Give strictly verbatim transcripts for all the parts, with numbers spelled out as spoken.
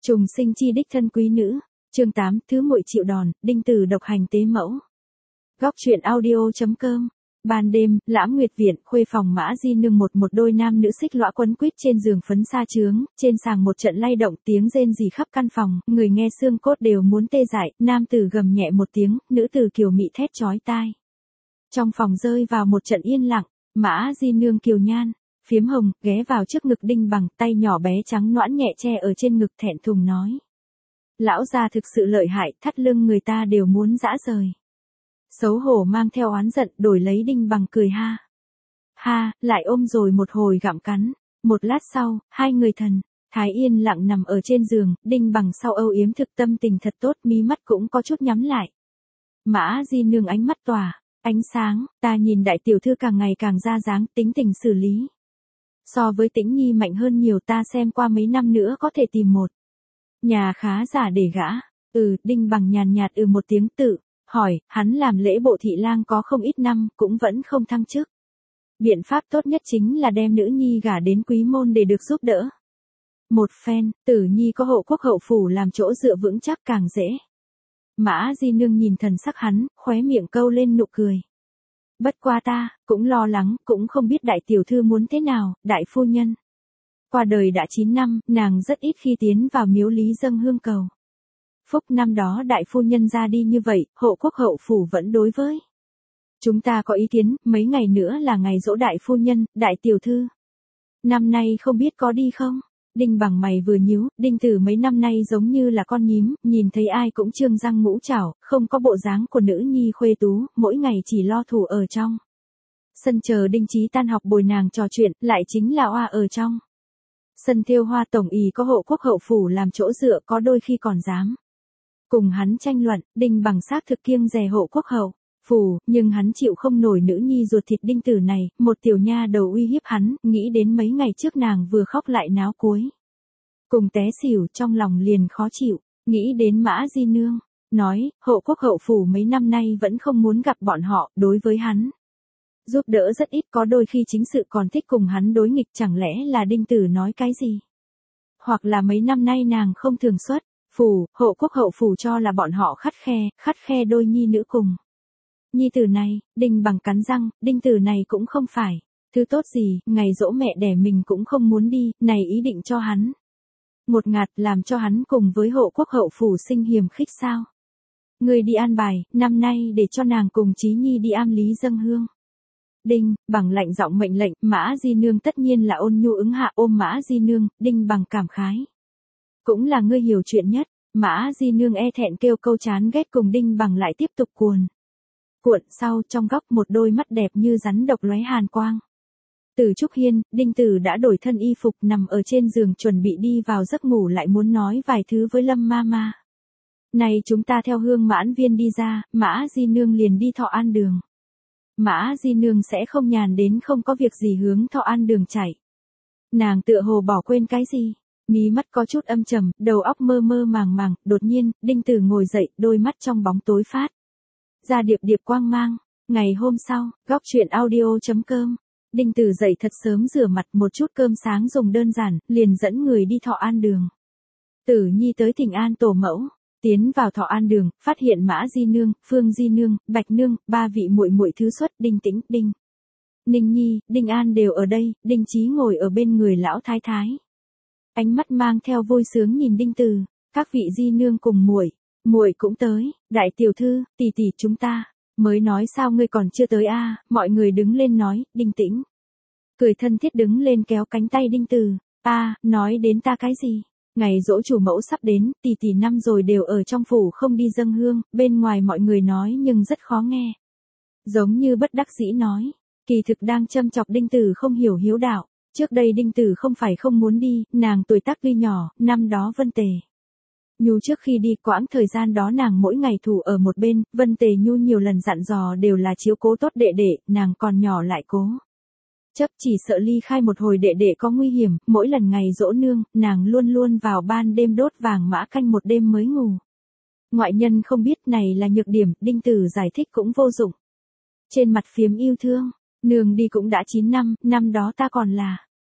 Trùng sinh chi đích thân quý nữ, chương tám, thứ muội chịu đòn, Đinh Từ độc hành tế mẫu. Góc truyện audio.com. Ban đêm, Lãm Nguyệt Viện, khuê phòng Mã Di Nương một một đôi nam nữ xích lõa quấn quýt trên giường phấn sa chướng, trên sàng một trận lay động tiếng rên rỉ khắp căn phòng, người nghe xương cốt đều muốn tê dại, nam tử gầm nhẹ một tiếng, nữ tử kiều mị thét chói tai. Trong phòng rơi vào một trận yên lặng, Mã Di Nương kiều nhan, phiếm hồng, ghé vào trước ngực Đinh Bằng, tay nhỏ bé trắng nõn nhẹ che ở trên ngực thẹn thùng nói. Lão gia thực sự lợi hại, thắt lưng người ta đều muốn giã rời. Xấu hổ mang theo oán giận đổi lấy Đinh Bằng cười ha. Ha, lại ôm rồi một hồi gặm cắn. Một lát sau, hai người thần, thái yên lặng nằm ở trên giường, Đinh Bằng sau âu yếm thực tâm tình thật tốt, mí mắt cũng có chút nhắm lại. Mã Di Nương ánh mắt tỏa, ánh sáng, ta nhìn đại tiểu thư càng ngày càng ra dáng, tính tình xử lý. So với Tĩnh Nhi mạnh hơn nhiều, ta xem qua mấy năm nữa có thể tìm một nhà khá giả để gã. Ừ, Đinh Bằng nhàn nhạt ừ một tiếng tự, hỏi, hắn làm lễ bộ thị lang có không ít năm, cũng vẫn không thăng chức. Biện pháp tốt nhất chính là đem nữ nhi gả đến quý môn để được giúp đỡ. Một phen, Tử Nhi có hộ quốc hậu phủ làm chỗ dựa vững chắc càng dễ. Mã Di Nương nhìn thần sắc hắn, khóe miệng câu lên nụ cười. Bất qua ta, cũng lo lắng, cũng không biết đại tiểu thư muốn thế nào, đại phu nhân. Qua đời đã chín năm, nàng rất ít khi tiến vào miếu lý dâng hương cầu. Phúc năm đó đại phu nhân ra đi như vậy, hộ quốc hậu phủ vẫn đối với. Chúng ta có ý kiến, mấy ngày nữa là ngày giỗ đại phu nhân, đại tiểu thư. Năm nay không biết có đi không? Đinh Bằng mày vừa nhíu, Đinh Tử mấy năm nay giống như là con nhím, nhìn thấy ai cũng trương răng ngũ trảo, không có bộ dáng của nữ nhi khuê tú, mỗi ngày chỉ lo thủ ở trong sân chờ Đinh Chí tan học bồi nàng trò chuyện, lại chính là oa ở trong sân thêu hoa tổng ỷ có hộ quốc hậu phủ làm chỗ dựa, có đôi khi còn dám cùng hắn tranh luận. Đinh Bằng xác thực kiêng dè hộ quốc hậu phủ, nhưng hắn chịu không nổi nữ nhi ruột thịt Đinh Tử này, một tiểu nha đầu uy hiếp hắn, nghĩ đến mấy ngày trước nàng vừa khóc lại náo cuối cùng té xỉu, trong lòng liền khó chịu, nghĩ đến Mã Di Nương, nói, hộ quốc hậu phủ mấy năm nay vẫn không muốn gặp bọn họ, đối với hắn giúp đỡ rất ít, có đôi khi chính sự còn thích cùng hắn đối nghịch, chẳng lẽ là Đinh Tử nói cái gì? Hoặc là mấy năm nay nàng không thường xuất phủ, hộ quốc hậu phủ cho là bọn họ khắt khe, khắt khe đôi nhi nữ cùng. Nhi tử này, Đinh Bằng cắn răng, Đinh Tử này cũng không phải thứ tốt gì, ngày dỗ mẹ đẻ mình cũng không muốn đi, này ý định cho hắn một ngạt, làm cho hắn cùng với hộ quốc hậu phủ sinh hiềm khích sao? Người đi an bài, năm nay để cho nàng cùng Chí Nhi đi am lý dâng hương. Đinh Bằng lạnh giọng mệnh lệnh, Mã Di Nương tất nhiên là ôn nhu ứng hạ, ôm Mã Di Nương, Đinh Bằng cảm khái. Cũng là ngươi hiểu chuyện nhất. Mã Di Nương e thẹn kêu câu chán ghét, cùng Đinh Bằng lại tiếp tục cuồn cuộn sau, trong góc một đôi mắt đẹp như rắn độc lóe hàn quang. Từ Trúc Hiên, Đinh Tử đã đổi thân y phục, nằm ở trên giường chuẩn bị đi vào giấc ngủ, lại muốn nói vài thứ với Lâm ma ma. Này chúng ta theo Hương Mãn Viên đi ra, Mã Di Nương liền đi Thọ An Đường. Mã Di Nương sẽ không nhàn đến không có việc gì hướng Thọ An Đường chạy. Nàng tựa hồ bỏ quên cái gì, mí mắt có chút âm trầm, đầu óc mơ mơ màng màng, đột nhiên, Đinh Tử ngồi dậy, đôi mắt trong bóng tối phát ra điệp điệp quang mang. Ngày hôm sau, góc truyện audio.com. Đinh Tử dậy thật sớm, rửa mặt, một chút cơm sáng dùng đơn giản, liền dẫn người đi Thọ An Đường. Tử Nhi tới thỉnh an tổ mẫu, tiến vào Thọ An Đường, phát hiện Mã Di Nương, Phương Di Nương, Bạch Nương, ba vị muội muội thứ xuất, Đinh Tĩnh, Đinh Ninh Nhi, Đinh An đều ở đây, Đinh Chí ngồi ở bên người lão thái thái. Ánh mắt mang theo vui sướng nhìn Đinh Tử, các vị Di Nương cùng muội, muội cũng tới, đại tiểu thư, tỷ tỷ chúng ta. Mới nói sao ngươi còn chưa tới a? À? Mọi người đứng lên nói, Đinh Tĩnh cười thân thiết đứng lên kéo cánh tay Đinh Tử. A, à, nói đến ta cái gì? Ngày giỗ chủ mẫu sắp đến, tỷ tỷ năm rồi đều ở trong phủ không đi dâng hương, bên ngoài mọi người nói nhưng rất khó nghe. Giống như bất đắc dĩ nói, kỳ thực đang châm chọc Đinh Tử không hiểu hiếu đạo. Trước đây Đinh Tử không phải không muốn đi, nàng tuổi tác tuy nhỏ, năm đó Vân Tề Nhu trước khi đi, quãng thời gian đó nàng mỗi ngày thủ ở một bên, Vân Tề Nhu nhiều lần dặn dò đều là chiếu cố tốt đệ đệ, nàng còn nhỏ lại cố chấp, chỉ sợ ly khai một hồi đệ đệ có nguy hiểm, mỗi lần ngày dỗ nương, nàng luôn luôn vào ban đêm đốt vàng mã canh một đêm mới ngủ. Ngoại nhân không biết này là nhược điểm, Đinh Tử giải thích cũng vô dụng. Trên mặt phiếm yêu thương, nương đi cũng đã chín năm, năm đó ta còn là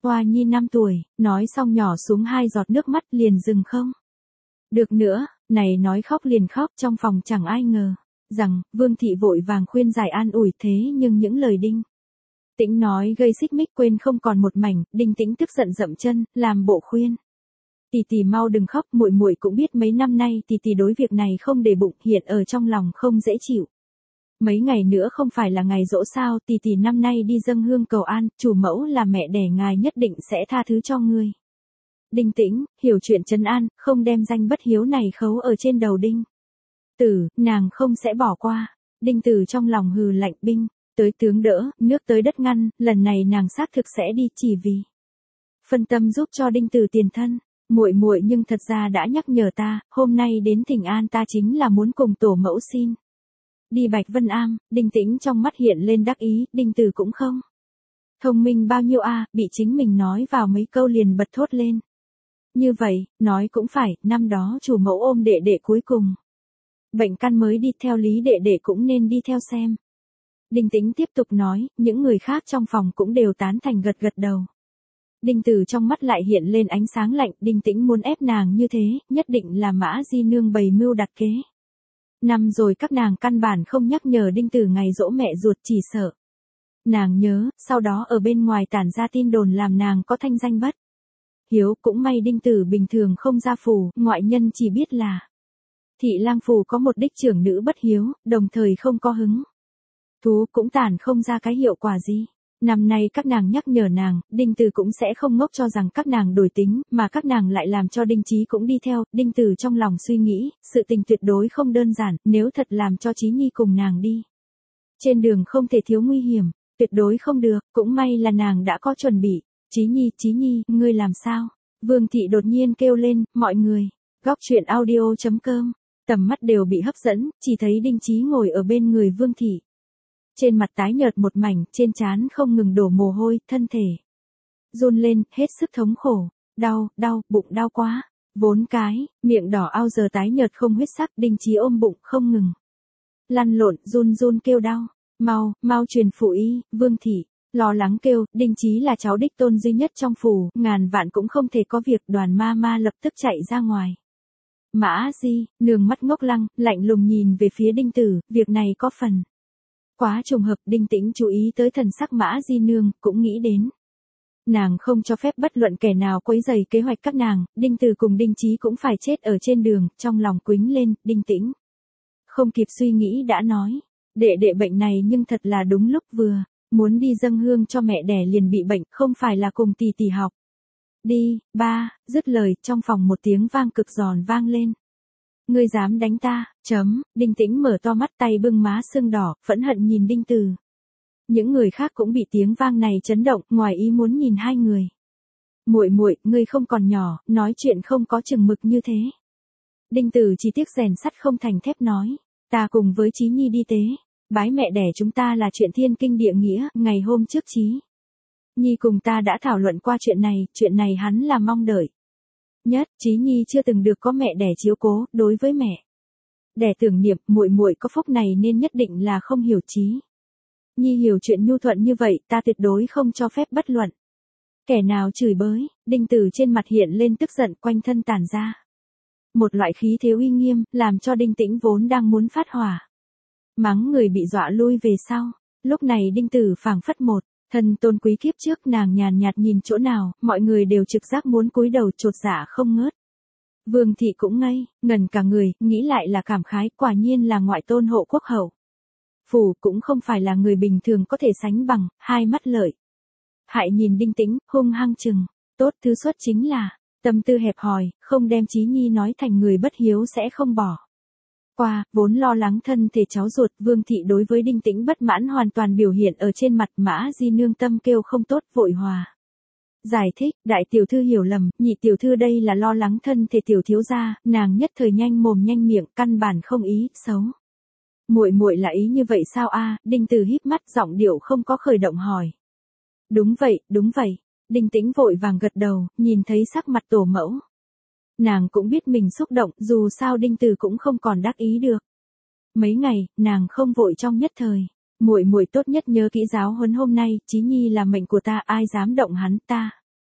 Hoa nhi năm tuổi, nói xong nhỏ xuống hai giọt nước mắt liền dừng không. Được nữa, này nói khóc liền khóc, trong phòng chẳng ai ngờ rằng Vương thị vội vàng khuyên giải an ủi, thế nhưng những lời Đinh Tĩnh nói gây xích mích quên không còn một mảnh. Đinh Tĩnh tức giận dậm chân, làm bộ khuyên. Tỷ tỷ mau đừng khóc, muội muội cũng biết mấy năm nay tỷ tỷ đối việc này không để bụng, hiện ở trong lòng không dễ chịu. Mấy ngày nữa không phải là ngày giỗ sao, tỷ tỷ năm nay đi dâng hương cầu an, chủ mẫu là mẹ đẻ ngài nhất định sẽ tha thứ cho ngươi. Đinh Tĩnh, hiểu chuyện trấn an, không đem danh bất hiếu này khấu ở trên đầu Đinh Tử, nàng không sẽ bỏ qua. Đinh Tử trong lòng hừ lạnh, binh tới tướng đỡ, nước tới đất ngăn, lần này nàng xác thực sẽ đi, chỉ vì phân tâm giúp cho Đinh Tử tiền thân. Muội muội nhưng thật ra đã nhắc nhở ta, hôm nay đến thỉnh an ta chính là muốn cùng tổ mẫu xin đi Bạch Vân Am. Đinh Tĩnh trong mắt hiện lên đắc ý, Đinh Tử cũng không thông minh bao nhiêu a, bị chính mình nói vào mấy câu liền bật thốt lên. Như vậy, nói cũng phải, năm đó chủ mẫu ôm đệ đệ cuối cùng bệnh căn mới đi, theo lý đệ đệ cũng nên đi theo xem. Đinh Tĩnh tiếp tục nói, những người khác trong phòng cũng đều tán thành gật gật đầu. Đinh Tử trong mắt lại hiện lên ánh sáng lạnh, Đinh Tĩnh muốn ép nàng như thế, nhất định là Mã Di Nương bày mưu đặt kế. Năm rồi các nàng căn bản không nhắc nhở Đinh Tử ngày giỗ mẹ ruột, chỉ sợ nàng nhớ, sau đó ở bên ngoài tản ra tin đồn làm nàng có thanh danh bất hiếu. Cũng may Đinh Tử bình thường không ra phủ, ngoại nhân chỉ biết là Thị Lang phủ có một đích trưởng nữ bất hiếu, đồng thời không có hứng thú, cũng tản không ra cái hiệu quả gì. Năm nay các nàng nhắc nhở nàng, Đinh Tử cũng sẽ không ngốc cho rằng các nàng đổi tính, mà các nàng lại làm cho Đinh Chí cũng đi theo. Đinh Tử trong lòng suy nghĩ, sự tình tuyệt đối không đơn giản, nếu thật làm cho Chí Nhi cùng nàng đi trên đường không thể thiếu nguy hiểm, tuyệt đối không được, cũng may là nàng đã có chuẩn bị. Chí Nhi, Chí Nhi, ngươi làm sao? Vương thị đột nhiên kêu lên, mọi người, góc truyện audio chấm com, tầm mắt đều bị hấp dẫn, chỉ thấy Đinh Chí ngồi ở bên người Vương thị. Trên mặt tái nhợt một mảnh, trên trán không ngừng đổ mồ hôi, thân thể run lên, hết sức thống khổ, đau, đau, bụng đau quá, vốn cái, miệng đỏ ao giờ tái nhợt không huyết sắc. Đinh Chí ôm bụng không ngừng lăn lộn, run run kêu đau, mau, mau truyền phụ y. Vương thị lo lắng kêu, Đinh Chí là cháu đích tôn duy nhất trong phủ, ngàn vạn cũng không thể có việc. Đoàn ma ma lập tức chạy ra ngoài. Mã Di Nương mắt ngốc lăng, lạnh lùng nhìn về phía Đinh Tử, việc này có phần quá trùng hợp. Đinh Tĩnh chú ý tới thần sắc Mã Di Nương, cũng nghĩ đến nàng không cho phép bất luận kẻ nào quấy rầy kế hoạch các nàng. Đinh Tử cùng Đinh Chí cũng phải chết ở trên đường, trong lòng quính lên. Đinh Tĩnh không kịp suy nghĩ đã nói, đệ đệ bệnh này nhưng thật là đúng lúc, vừa muốn đi dâng hương cho mẹ đẻ liền bị bệnh, không phải là cùng tỷ tỷ học đi. Ba, dứt lời, trong phòng một tiếng vang cực giòn vang lên. Ngươi dám đánh ta? Chấm. Đinh Tĩnh mở to mắt, tay bưng má sưng đỏ, phẫn hận nhìn Đinh Tử. Những người khác cũng bị tiếng vang này chấn động, ngoài ý muốn nhìn hai người. Muội muội, ngươi không còn nhỏ, nói chuyện không có chừng mực như thế. Đinh Tử chỉ tiếc rèn sắt không thành thép nói, ta cùng với Chí Nhi đi tế bái mẹ đẻ chúng ta là chuyện thiên kinh địa nghĩa, ngày hôm trước Chí Nhi cùng ta đã thảo luận qua chuyện này, chuyện này hắn là mong đợi nhất. Chí Nhi chưa từng được có mẹ đẻ chiếu cố, đối với mẹ đẻ tưởng niệm, muội muội có phúc này nên nhất định là không hiểu. Chí Nhi hiểu chuyện nhu thuận như vậy, ta tuyệt đối không cho phép bất luận kẻ nào chửi bới. Đinh Tử trên mặt hiện lên tức giận, quanh thân tản ra một loại khí thế uy nghiêm, làm cho Đinh Tĩnh vốn đang muốn phát hỏa mắng người bị dọa lui về sau. Lúc này Đinh Tử phảng phất một thân tôn quý, kiếp trước nàng nhàn nhạt nhìn chỗ nào, mọi người đều trực giác muốn cúi đầu, chột dạ không ngớt. Vương thị cũng ngây ngần cả người, nghĩ lại là cảm khái, quả nhiên là ngoại tôn hộ quốc hậu phủ, cũng không phải là người bình thường có thể sánh bằng. Hai mắt lợi hại nhìn Đinh Tĩnh, hung hăng chừng, tốt thứ xuất chính là tâm tư hẹp hòi, không đem Chí Nhi nói thành người bất hiếu sẽ không bỏ qua. Vốn lo lắng thân thể cháu ruột, Vương thị đối với Đinh Tĩnh bất mãn hoàn toàn biểu hiện ở trên mặt. Mã Di Nương tâm kêu không tốt, vội hòa giải thích, đại tiểu thư hiểu lầm, nhị tiểu thư đây là lo lắng thân thể tiểu thiếu gia. Nàng nhất thời nhanh mồm nhanh miệng, căn bản không ý xấu. Muội muội là ý như vậy sao a? Đinh Tử híp mắt, giọng điệu không có khởi động hỏi. Đúng vậy, đúng vậy. Đinh Tĩnh vội vàng gật đầu, nhìn thấy sắc mặt tổ mẫu, nàng cũng biết mình xúc động, dù sao Đinh Tử cũng không còn đắc ý được. Mấy ngày, nàng không vội trong nhất thời. Muội muội tốt nhất nhớ kỹ giáo huấn hôm nay, Chí Nhi là mệnh của ta, ai dám động hắn ta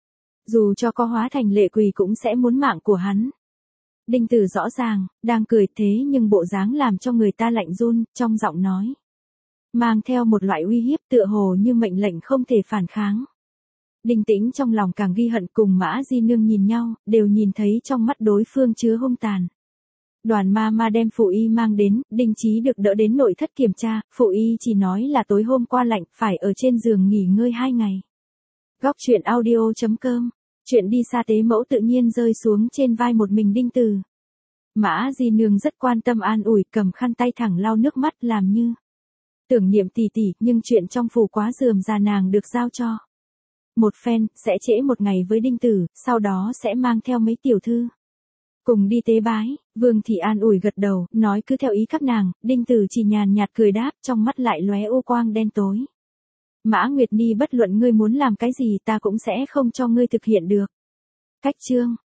Dù cho có hóa thành lệ quỷ cũng sẽ muốn mạng của hắn. Đinh Tử rõ ràng, đang cười thế nhưng bộ dáng làm cho người ta lạnh run, trong giọng nói. Mang theo một loại uy hiếp tựa hồ như mệnh lệnh không thể phản kháng. Đinh Tĩnh trong lòng càng ghi hận cùng Mã Di Nương nhìn nhau, đều nhìn thấy trong mắt đối phương chứa hung tàn. Đoàn ma ma đem Phụ Y mang đến, Đinh Chí được đỡ đến nội thất kiểm tra, Phụ Y chỉ nói là tối hôm qua lạnh, phải ở trên giường nghỉ ngơi hai ngày. Góc truyện audio chấm com, chuyện đi xa tế mẫu tự nhiên rơi xuống trên vai một mình Đinh Từ. Mã Di Nương rất quan tâm an ủi, cầm khăn tay thẳng lau nước mắt làm như tưởng niệm tỷ tỷ, nhưng chuyện trong phủ quá rườm rà nàng được giao cho. Một phen, sẽ trễ một ngày với Đinh Tử, sau đó sẽ mang theo mấy tiểu thư. Cùng đi tế bái, Vương Thị an ủi gật đầu, nói cứ theo ý các nàng, Đinh Tử chỉ nhàn nhạt cười đáp, trong mắt lại lóe ô quang đen tối. Mã Nguyệt Nhi bất luận ngươi muốn làm cái gì ta cũng sẽ không cho ngươi thực hiện được. Cách chương